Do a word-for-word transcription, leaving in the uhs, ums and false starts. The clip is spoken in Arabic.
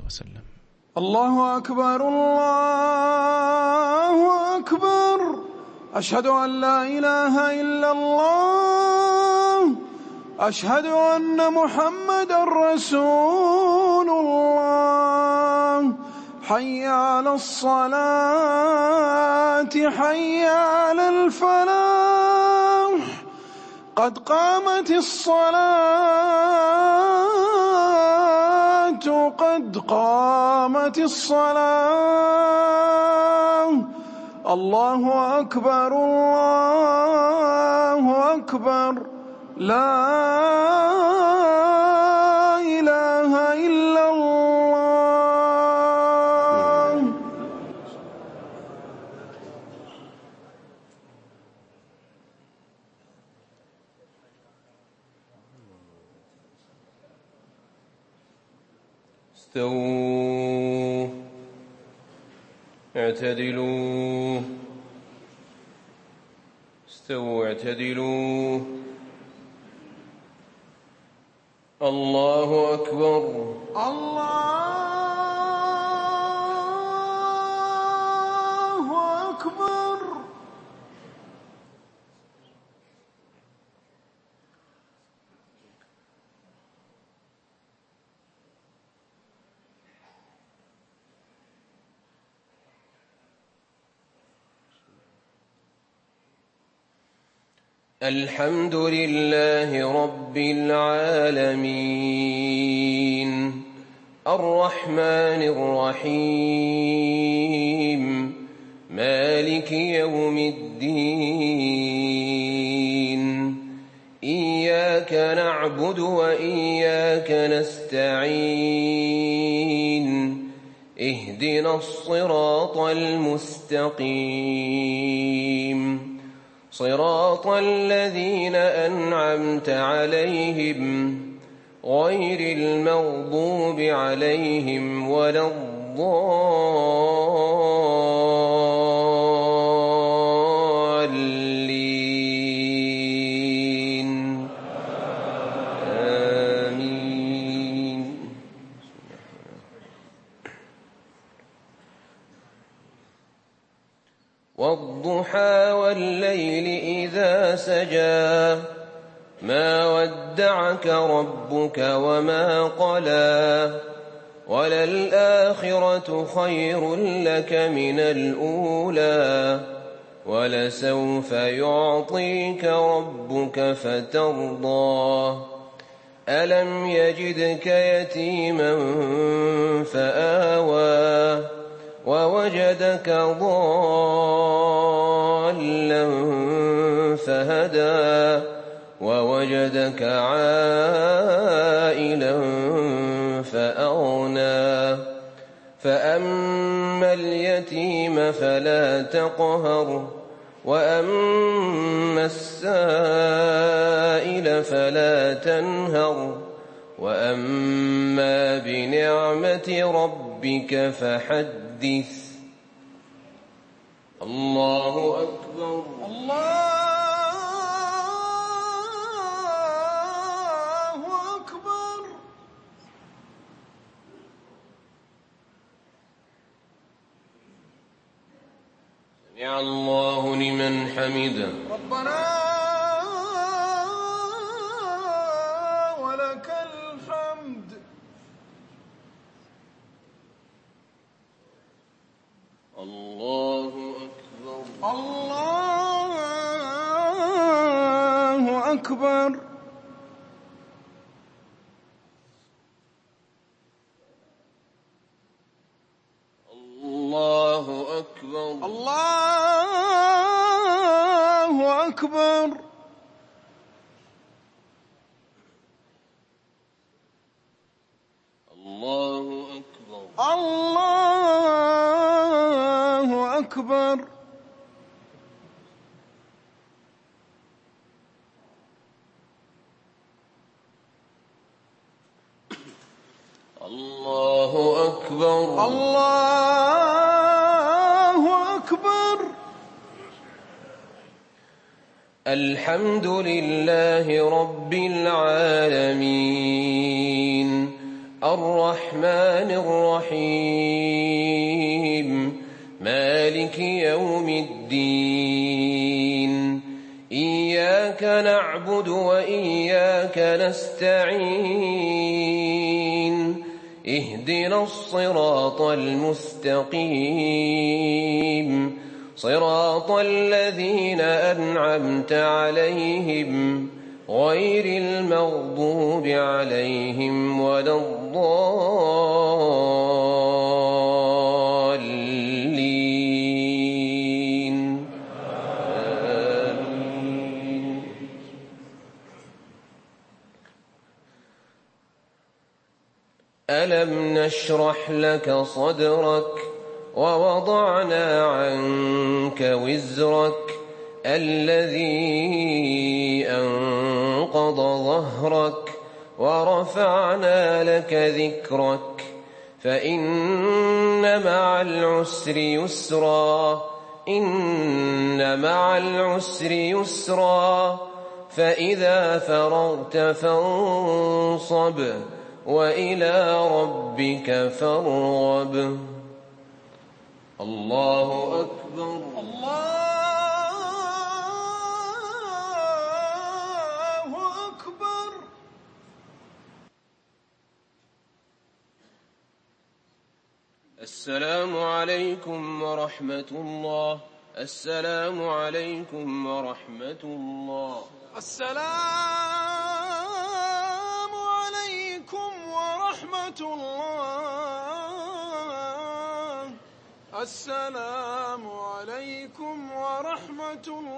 وسلم. الله أكبر الله أكبر، أشهد أن لا إله إلا الله، أشهد أن محمدا رسول الله. حي على الصلاة حي على الفلاح، قد قامت الصلاة قد قامت الصلاة. الله أكبر الله أكبر، لا إله إلا الله. استووا اعتدلوا استووا اعتدلوا. الله أكبر الله أكبر. الحمد لله رب العالمين، الرحمن الرحيم، مالك يوم الدين. إياك نعبد وإياك نستعين، اهدنا الصراط المستقيم، صراط الذين أنعمت عليهم غير المغضوب عليهم ولا الضالين. آمين. والضحى والليل إذا سجى، ما ودعك ربك وما قلى، وللآخرة خير لك من الأولى، ولسوف يعطيك ربك فترضى. ألم يجدك يتيما فآوى، ووجدك ضالا فهدى، ووجدك عائلا فأغنى. فأما اليتيم فلا تقهر، وأما السائل فلا تنهر، وأما بنعمة ربك فحدث. الله أكبر الله أكبر. سمع الله لمن حمده. ربنا ولك الحمد. الله أكبر الله أكبر. الله أكبر الله أكبر. الله أكبر الله أكبر. الله أكبر الله أكبر. الحمد لله رب العالمين، الرحمن الرحيم مالك يوم الدين إياك نعبد وإياك نستعين اهدنا الصراط المستقيم صراط الذين أنعمت عليهم غير المغضوب عليهم ولا الضالين آمين. ألم نشرح لك صدرك ووضعنا عنك وزرك الذي أنقض ظهرك ورفعنا لك ذكرك فإن مع العسر يسرا إن مع العسر يسرا فإذا فرغت فانصب وإلى ربك فارغب. الله أكبر. الله أكبر. السلام عليكم ورحمة الله. السلام عليكم ورحمة الله. السلام عليكم ورحمة الله. السلام عليكم ورحمة الله.